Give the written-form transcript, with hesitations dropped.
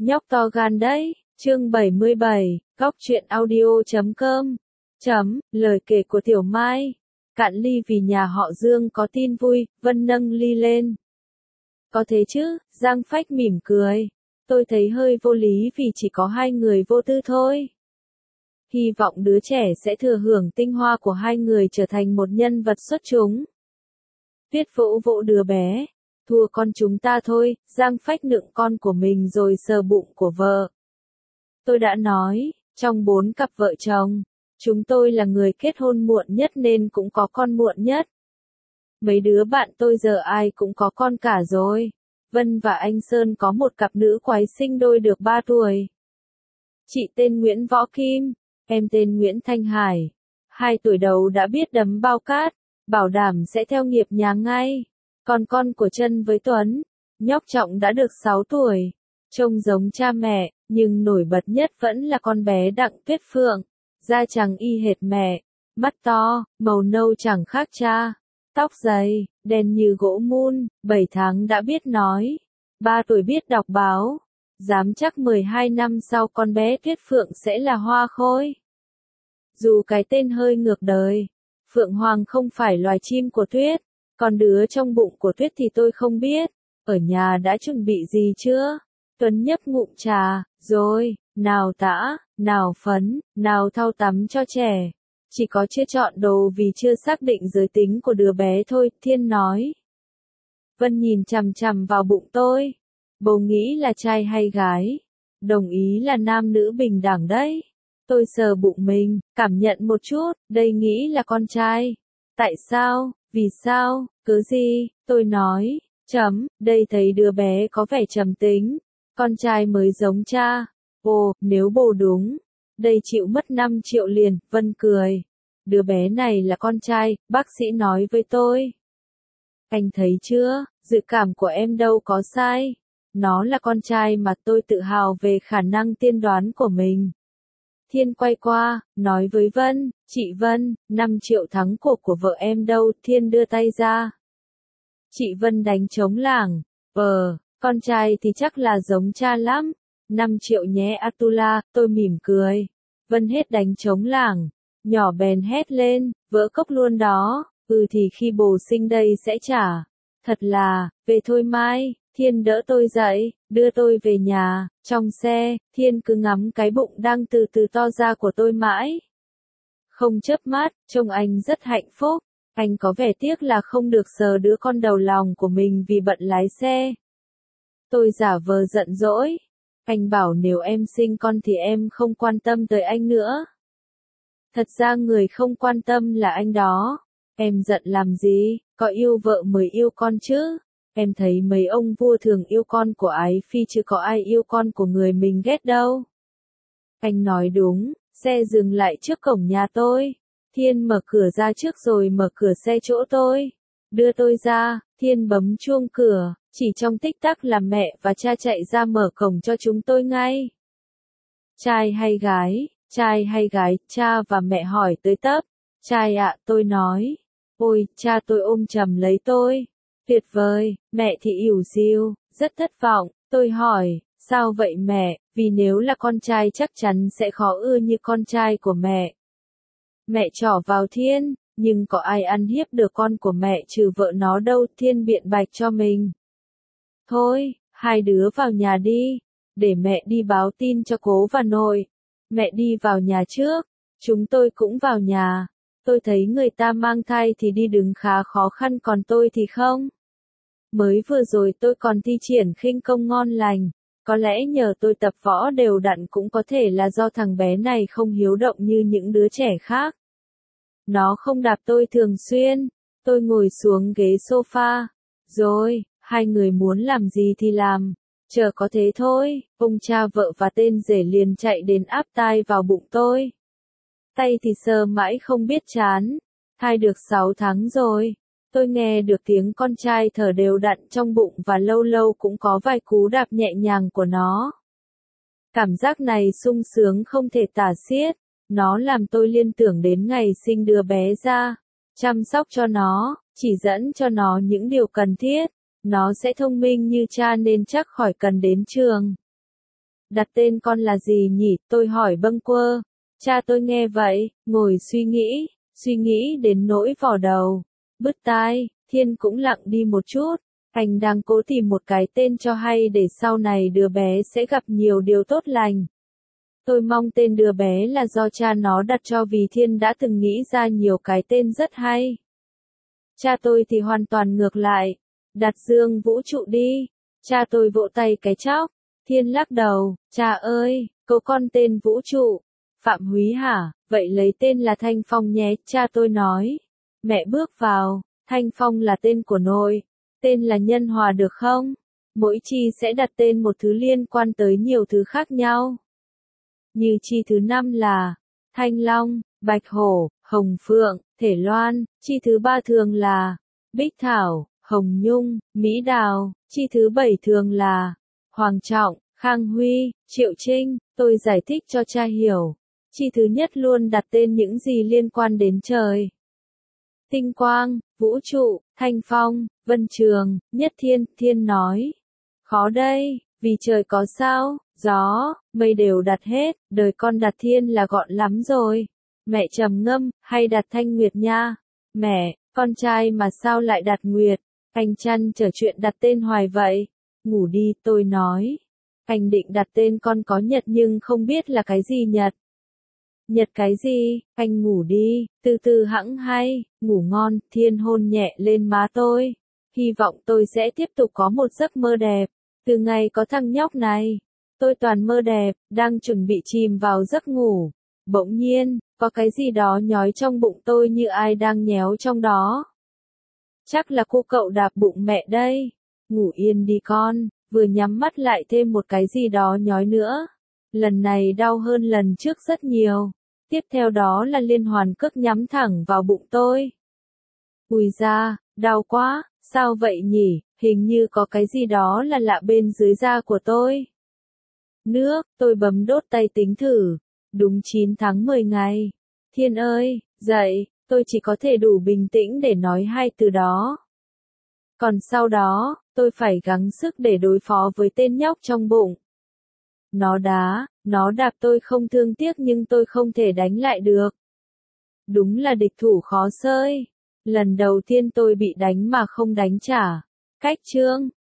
Nhóc to gan đấy, chương 77, góc truyện audio.com. Lời kể của Tiểu Mai. Cạn ly vì nhà họ Dương có tin vui, Vân nâng ly lên. Có thế chứ, Giang Phách mỉm cười. Tôi thấy hơi vô lý vì chỉ có hai người vô tư thôi. Hy vọng đứa trẻ sẽ thừa hưởng tinh hoa của hai người trở thành một nhân vật xuất chúng. Tuyết vỗ vỗ đứa bé. Thua con chúng ta thôi, Giang Phách nựng con của mình rồi sờ bụng của vợ. Tôi đã nói, trong 4 cặp vợ chồng, chúng tôi là người kết hôn muộn nhất nên cũng có con muộn nhất. Mấy đứa bạn tôi giờ ai cũng có con cả rồi. Vân và anh Sơn có một cặp nữ quái sinh đôi được 3 tuổi. Chị tên Nguyễn Võ Kim, em tên Nguyễn Thanh Hải. 2 tuổi đầu đã biết đấm bao cát, bảo đảm sẽ theo nghiệp nhà ngay. Còn con của Trân với Tuấn, nhóc Trọng đã được 6 tuổi. Trông giống cha mẹ, nhưng nổi bật nhất vẫn là con bé Đặng Tuyết Phượng. Da trắng y hệt mẹ, mắt to, màu nâu chẳng khác cha. Tóc dày, đen như gỗ mun, 7 tháng đã biết nói. 3 tuổi biết đọc báo. Dám chắc 12 năm sau con bé Tuyết Phượng sẽ là hoa khôi. Dù cái tên hơi ngược đời, Phượng Hoàng không phải loài chim của Tuyết. Còn đứa trong bụng của Tuyết thì tôi không biết. Ở nhà đã chuẩn bị gì chưa? Tuấn nhấp ngụm trà, rồi, nào tã, nào phấn, nào thau tắm cho trẻ. Chỉ có chưa chọn đồ vì chưa xác định giới tính của đứa bé thôi, Thiên nói. Vân nhìn chằm chằm vào bụng tôi. Bố nghĩ là trai hay gái? Đồng ý là nam nữ bình đẳng đấy. Tôi sờ bụng mình, cảm nhận một chút, đây nghĩ là con trai. Tại sao? Vì sao? Cớ gì? Tôi nói. Đây thấy đứa bé có vẻ trầm tính. Con trai mới giống cha. Ồ, nếu bồ đúng. Đây chịu mất 5 triệu liền, Vân cười. Đứa bé này là con trai, bác sĩ nói với tôi. Anh thấy chưa, dự cảm của em đâu có sai. Nó là con trai mà tôi tự hào về khả năng tiên đoán của mình. Thiên quay qua, nói với Vân, chị Vân, 5 triệu thắng cuộc của vợ em đâu, Thiên đưa tay ra. Chị Vân đánh trống lảng, con trai thì chắc là giống cha lắm. 5 triệu nhé Atula, tôi mỉm cười. Vân hết đánh trống lảng, nhỏ bèn hét lên, vỡ cốc luôn đó, thì khi bồ sinh đây sẽ trả. Thật là, về thôi Mai. Thiên đỡ tôi dậy, đưa tôi về nhà. Trong xe, Thiên cứ ngắm cái bụng đang từ từ to ra của tôi mãi. Không chớp mắt, trông anh rất hạnh phúc. Anh có vẻ tiếc là không được sờ đứa con đầu lòng của mình vì bận lái xe. Tôi giả vờ giận dỗi. Anh bảo nếu em sinh con thì em không quan tâm tới anh nữa. Thật ra người không quan tâm là anh đó. Em giận làm gì, có yêu vợ mới yêu con chứ. Em thấy mấy ông vua thường yêu con của ái phi chứ có ai yêu con của người mình ghét đâu. Anh nói đúng, xe dừng lại trước cổng nhà tôi. Thiên mở cửa ra trước rồi mở cửa xe chỗ tôi. Đưa tôi ra, Thiên bấm chuông cửa, chỉ trong tích tắc là mẹ và cha chạy ra mở cổng cho chúng tôi ngay. Trai hay gái, cha và mẹ hỏi tới tấp. Trai ạ, tôi nói. Ôi, cha tôi ôm chầm lấy tôi. Tuyệt vời, mẹ thì ỉu xìu, rất thất vọng. Tôi hỏi, sao vậy mẹ, vì nếu là con trai chắc chắn sẽ khó ưa như con trai của mẹ. Mẹ trỏ vào Thiên, nhưng có ai ăn hiếp được con của mẹ trừ vợ nó đâu, Thiên biện bạch cho mình. Thôi, hai đứa vào nhà đi, để mẹ đi báo tin cho cố và nội. Mẹ đi vào nhà trước, chúng tôi cũng vào nhà. Tôi thấy người ta mang thai thì đi đứng khá khó khăn còn tôi thì không. Mới vừa rồi tôi còn thi triển khinh công ngon lành. Có lẽ nhờ tôi tập võ đều đặn cũng có thể là do thằng bé này không hiếu động như những đứa trẻ khác. Nó không đạp tôi thường xuyên. Tôi ngồi xuống ghế sofa. Rồi, hai người muốn làm gì thì làm. Chờ có thế thôi, ông cha vợ và tên rể liền chạy đến áp tai vào bụng tôi. Tay thì sờ mãi không biết chán. Thai được 6 tháng rồi. Tôi nghe được tiếng con trai thở đều đặn trong bụng và lâu lâu cũng có vài cú đạp nhẹ nhàng của nó. Cảm giác này sung sướng không thể tả xiết. Nó làm tôi liên tưởng đến ngày sinh đứa bé ra. Chăm sóc cho nó, chỉ dẫn cho nó những điều cần thiết. Nó sẽ thông minh như cha nên chắc khỏi cần đến trường. đặt tên con là gì nhỉ? Tôi hỏi bâng quơ. Cha tôi nghe vậy, ngồi suy nghĩ đến nỗi vò đầu, bứt tai. Thiên cũng lặng đi một chút. Anh đang cố tìm một cái tên cho hay để sau này đứa bé sẽ gặp nhiều điều tốt lành. Tôi mong tên đứa bé là do cha nó đặt cho vì Thiên đã từng nghĩ ra nhiều cái tên rất hay. Cha tôi thì hoàn toàn ngược lại. Đặt Dương Vũ Trụ đi. Cha tôi vỗ tay cái chóc. Thiên lắc đầu. Cha ơi, cậu con tên Vũ Trụ. Phạm Húy hả? Vậy lấy tên là Thanh Phong nhé, cha tôi nói. Mẹ bước vào. Thanh Phong là tên của nội. Tên là Nhân Hòa được không? Mỗi chi sẽ đặt tên một thứ liên quan tới nhiều thứ khác nhau. Như chi thứ 5 là Thanh Long, Bạch Hổ, Hồng Phượng, Thể Loan. Chi thứ 3 thường là Bích Thảo, Hồng Nhung, Mỹ Đào. Chi thứ 7 thường là Hoàng Trọng, Khang Huy, Triệu Trinh. Tôi giải thích cho cha hiểu. Chi thứ nhất luôn đặt tên những gì liên quan đến trời. Tinh quang, vũ trụ, thanh phong, vân trường, nhất thiên. Thiên nói. Khó đây, vì trời có sao, gió, mây đều đặt hết, đời con đặt Thiên là gọn lắm rồi. Mẹ trầm ngâm, hay đặt Thanh Nguyệt nha. Mẹ, con trai mà sao lại đặt Nguyệt? Anh chăn trở chuyện đặt tên hoài vậy. Ngủ đi, tôi nói. Anh định đặt tên con có Nhật nhưng không biết là cái gì Nhật. Nhật cái gì? Anh ngủ đi, từ từ hẵng hay, ngủ ngon. Thiên hôn nhẹ lên má tôi. Hy vọng tôi sẽ tiếp tục có một giấc mơ đẹp. Từ ngày có thằng nhóc này, tôi toàn mơ đẹp, đang chuẩn bị chìm vào giấc ngủ. Bỗng nhiên, có cái gì đó nhói trong bụng tôi như ai đang nhéo trong đó. Chắc là cô cậu đạp bụng mẹ đây. Ngủ yên đi con, vừa nhắm mắt lại thêm một cái gì đó nhói nữa. Lần này đau hơn lần trước rất nhiều. Tiếp theo đó là liên hoàn cước nhắm thẳng vào bụng tôi. Ui da, đau quá, sao vậy nhỉ? Hình như có cái gì đó là lạ bên dưới da của tôi. Nước, tôi bấm đốt tay tính thử. Đúng 9 tháng 10 ngày. Thiên ơi, dậy, tôi chỉ có thể đủ bình tĩnh để nói 2 từ đó. Còn sau đó, tôi phải gắng sức để đối phó với tên nhóc trong bụng. Nó đá, nó đạp tôi không thương tiếc nhưng tôi không thể đánh lại được. Đúng là địch thủ khó xơi. Lần đầu tiên tôi bị đánh mà không đánh trả. Cách chương